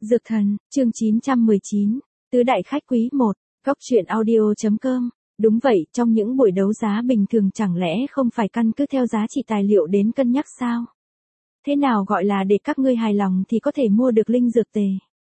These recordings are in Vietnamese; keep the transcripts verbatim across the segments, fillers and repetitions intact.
Dược thần, chương chín trăm mười chín, tứ đại khách quý một, góc truyện audio.com. Đúng vậy, trong những buổi đấu giá bình thường chẳng lẽ không phải căn cứ theo giá trị tài liệu đến cân nhắc sao? Thế nào gọi là để các ngươi hài lòng thì có thể mua được linh dược tề?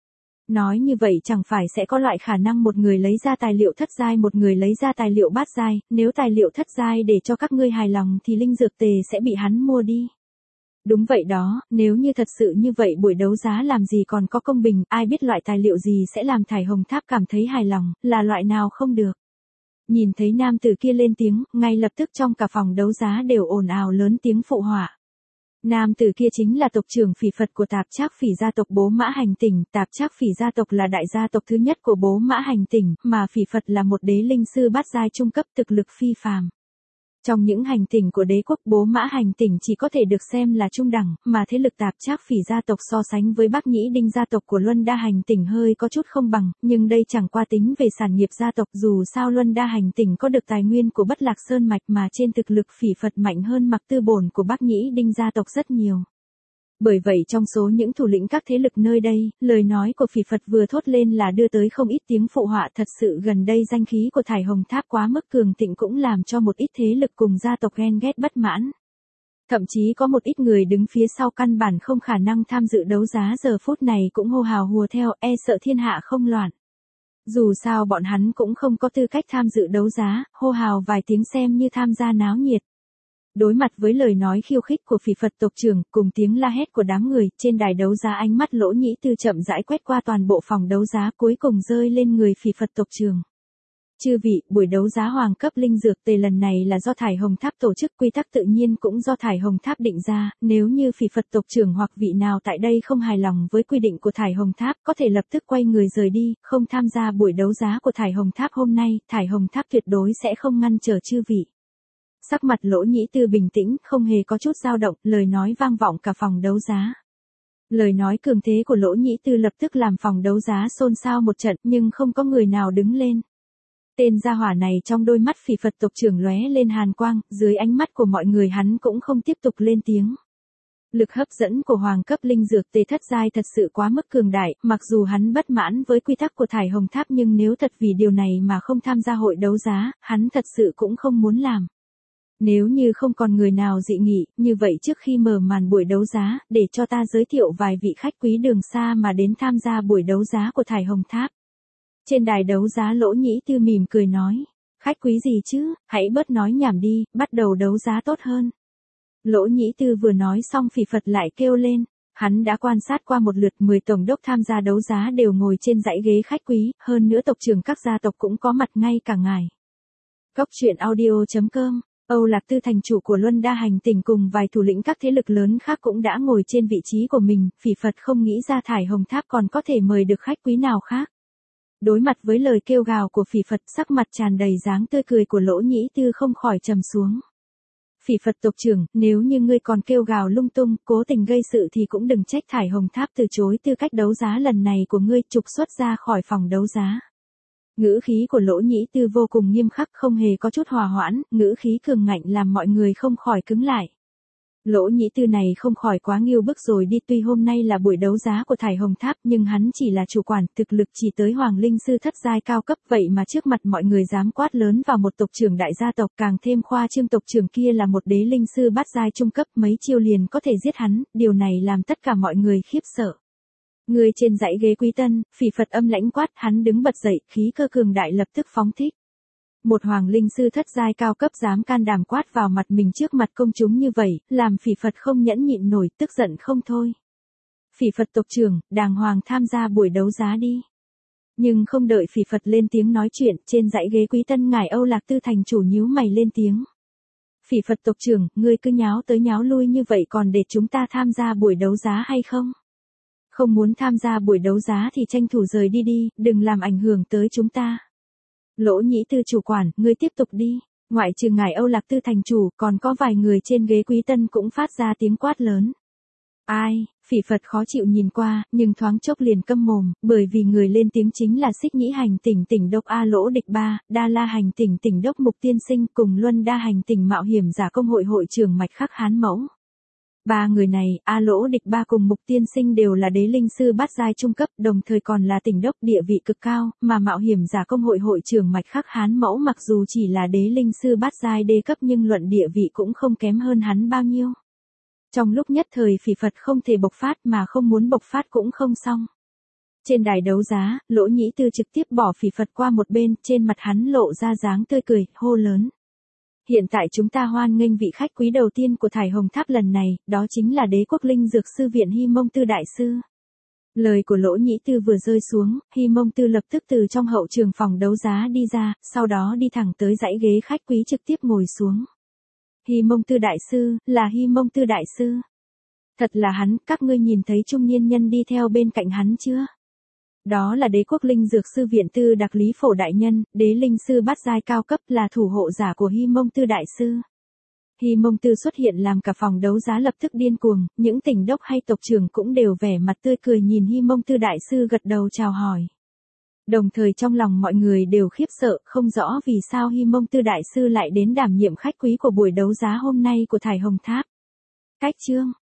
Nói như vậy chẳng phải sẽ có loại khả năng một người lấy ra tài liệu thất giai, một người lấy ra tài liệu bát giai, nếu tài liệu thất giai để cho các ngươi hài lòng thì linh dược tề sẽ bị hắn mua đi. Đúng vậy đó, nếu như thật sự như vậy buổi đấu giá làm gì còn có công bình, ai biết loại tài liệu gì sẽ làm Thải Hồng Tháp cảm thấy hài lòng, là loại nào không được. Nhìn thấy nam tử kia lên tiếng, ngay lập tức trong cả phòng đấu giá đều ồn ào lớn tiếng phụ họa. Nam tử kia chính là tộc trưởng Phỉ Phật của Tạp Trác Phỉ gia tộc Bố Mã Hành Tỉnh. Tạp Trác Phỉ gia tộc là đại gia tộc thứ nhất của Bố Mã Hành Tỉnh, mà Phỉ Phật là một đế linh sư bát giai trung cấp thực lực phi phàm. Trong những hành tỉnh của đế quốc, Bố Mã Hành Tỉnh chỉ có thể được xem là trung đẳng, mà thế lực Tạp Trác Phỉ gia tộc so sánh với Bắc Nhĩ Đinh gia tộc của Luân Đa Hành Tỉnh hơi có chút không bằng, nhưng đây chẳng qua tính về sản nghiệp gia tộc, dù sao Luân Đa Hành Tỉnh có được tài nguyên của Bất Lạc Sơn mạch mà trên thực lực Phỉ Phật mạnh hơn Mặc Tư Bổn của Bắc Nhĩ Đinh gia tộc rất nhiều. Bởi vậy trong số những thủ lĩnh các thế lực nơi đây, lời nói của Phỉ Phật vừa thốt lên là đưa tới không ít tiếng phụ họa. Thật sự gần đây danh khí của Thải Hồng Tháp quá mức cường thịnh cũng làm cho một ít thế lực cùng gia tộc ghen ghét bất mãn. Thậm chí có một ít người đứng phía sau căn bản không khả năng tham dự đấu giá giờ phút này cũng hô hào hùa theo, e sợ thiên hạ không loạn. Dù sao bọn hắn cũng không có tư cách tham dự đấu giá, hô hào vài tiếng xem như tham gia náo nhiệt. Đối mặt với lời nói khiêu khích của Phỉ Phật tộc trưởng, cùng tiếng la hét của đám người, trên đài đấu giá ánh mắt Lỗ Nhĩ Tư chậm rãi quét qua toàn bộ phòng đấu giá, cuối cùng rơi lên người Phỉ Phật tộc trưởng. Chư vị, buổi đấu giá hoàng cấp linh dược tề lần này là do Thải Hồng Tháp tổ chức, quy tắc tự nhiên cũng do Thải Hồng Tháp định ra, nếu như Phỉ Phật tộc trưởng hoặc vị nào tại đây không hài lòng với quy định của Thải Hồng Tháp, có thể lập tức quay người rời đi, không tham gia buổi đấu giá của Thải Hồng Tháp hôm nay. Thải Hồng Tháp tuyệt đối sẽ không ngăn trở chư vị. Sắc mặt Lỗ Nhĩ Tư bình tĩnh, không hề có chút dao động, lời nói vang vọng cả phòng đấu giá. Lời nói cường thế của Lỗ Nhĩ Tư lập tức làm phòng đấu giá xôn xao một trận, nhưng không có người nào đứng lên. Tên gia hỏa này trong đôi mắt Phỉ Phật tộc trưởng lóe lên hàn quang, dưới ánh mắt của mọi người hắn cũng không tiếp tục lên tiếng. Lực hấp dẫn của hoàng cấp linh dược tề thất giai thật sự quá mức cường đại, mặc dù hắn bất mãn với quy tắc của Thải Hồng Tháp nhưng nếu thật vì điều này mà không tham gia hội đấu giá, hắn thật sự cũng không muốn làm. Nếu như không còn người nào dị nghị, như vậy trước khi mở màn buổi đấu giá, để cho ta giới thiệu vài vị khách quý đường xa mà đến tham gia buổi đấu giá của Thải Hồng Tháp. Trên đài đấu giá Lỗ Nhĩ Tư mỉm cười nói, khách quý gì chứ, hãy bớt nói nhảm đi, bắt đầu đấu giá tốt hơn. Lỗ Nhĩ Tư vừa nói xong Phỉ Phật lại kêu lên, hắn đã quan sát qua một lượt, mười tổng đốc tham gia đấu giá đều ngồi trên dãy ghế khách quý, hơn nữa tộc trưởng các gia tộc cũng có mặt ngay cả ngài. Góc truyện audio.com. Âu Lạc Tư thành chủ của Luân Đa Hành Tỉnh cùng vài thủ lĩnh các thế lực lớn khác cũng đã ngồi trên vị trí của mình, Phỉ Phật không nghĩ ra Thải Hồng Tháp còn có thể mời được khách quý nào khác. Đối mặt với lời kêu gào của Phỉ Phật, sắc mặt tràn đầy dáng tươi cười của Lỗ Nhĩ Tư không khỏi trầm xuống. Phỉ Phật tộc trưởng, nếu như ngươi còn kêu gào lung tung, cố tình gây sự thì cũng đừng trách Thải Hồng Tháp từ chối tư cách đấu giá lần này của ngươi, trục xuất ra khỏi phòng đấu giá. Ngữ khí của Lỗ Nhĩ Tư vô cùng nghiêm khắc, không hề có chút hòa hoãn, ngữ khí cường ngạnh làm mọi người không khỏi cứng lại. Lỗ Nhĩ Tư này không khỏi quá nghiêu bức rồi đi, tuy hôm nay là buổi đấu giá của Thải Hồng Tháp nhưng hắn chỉ là chủ quản, thực lực chỉ tới Hoàng Linh Sư thất giai cao cấp, vậy mà trước mặt mọi người dám quát lớn vào một tộc trưởng đại gia tộc, càng thêm khoa trương tộc trưởng kia là một đế linh sư bát giai trung cấp, mấy chiêu liền có thể giết hắn, điều này làm tất cả mọi người khiếp sợ. Người trên dãy ghế quý tân, Phỉ Phật âm lãnh quát, hắn đứng bật dậy, khí cơ cường đại lập tức phóng thích. Một hoàng linh sư thất giai cao cấp dám can đảm quát vào mặt mình trước mặt công chúng như vậy, làm Phỉ Phật không nhẫn nhịn nổi, tức giận không thôi. Phỉ Phật tộc trưởng, đàng hoàng tham gia buổi đấu giá đi. Nhưng không đợi Phỉ Phật lên tiếng nói chuyện, trên dãy ghế quý tân ngài Âu Lạc Tư thành chủ nhíu mày lên tiếng. Phỉ Phật tộc trưởng, ngươi cứ nháo tới nháo lui như vậy còn để chúng ta tham gia buổi đấu giá hay không? Không muốn tham gia buổi đấu giá thì tranh thủ rời đi đi, đừng làm ảnh hưởng tới chúng ta. Lỗ Nhĩ Tư chủ quản, ngươi tiếp tục đi. Ngoại trừ ngài Âu Lạc Tư thành chủ, còn có vài người trên ghế quý tân cũng phát ra tiếng quát lớn. Ai, Phỉ Phật khó chịu nhìn qua, nhưng thoáng chốc liền câm mồm, bởi vì người lên tiếng chính là Xích Nhĩ Hành Tỉnh Tỉnh đốc A Lỗ Địch Ba, Đa La Hành Tỉnh Tỉnh đốc Mục Tiên Sinh cùng Luân Đa Hành Tỉnh Mạo Hiểm Giả Công hội hội trưởng Mạch Khắc Hán Mẫu. Ba người này, A Lỗ Địch Ba cùng Mục Tiên Sinh đều là đế linh sư bát giai trung cấp, đồng thời còn là tỉnh đốc địa vị cực cao, mà mạo hiểm giả công hội hội trưởng Mạch Khắc Hán Mẫu mặc dù chỉ là đế linh sư bát giai đê cấp nhưng luận địa vị cũng không kém hơn hắn bao nhiêu. Trong lúc nhất thời phỉ Phật không thể bộc phát mà không muốn bộc phát cũng không xong. Trên đài đấu giá, Lỗ Nhĩ Tư trực tiếp bỏ phỉ Phật qua một bên, trên mặt hắn lộ ra dáng tươi cười, hô lớn. Hiện tại chúng ta hoan nghênh vị khách quý đầu tiên của Thải Hồng Tháp lần này, đó chính là Đế Quốc Linh Dược Sư Viện Hi Mông Tư Đại Sư. Lời của Lỗ Nhĩ Tư vừa rơi xuống, Hi Mông Tư lập tức từ trong hậu trường phòng đấu giá đi ra, sau đó đi thẳng tới dãy ghế khách quý trực tiếp ngồi xuống. Hi Mông Tư Đại Sư, là Hi Mông Tư Đại Sư. Thật là hắn, các ngươi nhìn thấy trung niên nhân đi theo bên cạnh hắn chưa? Đó là Đế Quốc Linh Dược Sư Viện Tư Đặc Lý Phổ Đại Nhân, đế linh sư bát giai cao cấp là thủ hộ giả của Hi Mông Tư Đại Sư. Hi Mông Tư xuất hiện làm cả phòng đấu giá lập tức điên cuồng, những tỉnh đốc hay tộc trưởng cũng đều vẻ mặt tươi cười nhìn Hi Mông Tư Đại Sư gật đầu chào hỏi. Đồng thời trong lòng mọi người đều khiếp sợ, không rõ vì sao Hi Mông Tư Đại Sư lại đến đảm nhiệm khách quý của buổi đấu giá hôm nay của Thải Hồng Tháp. Cách chương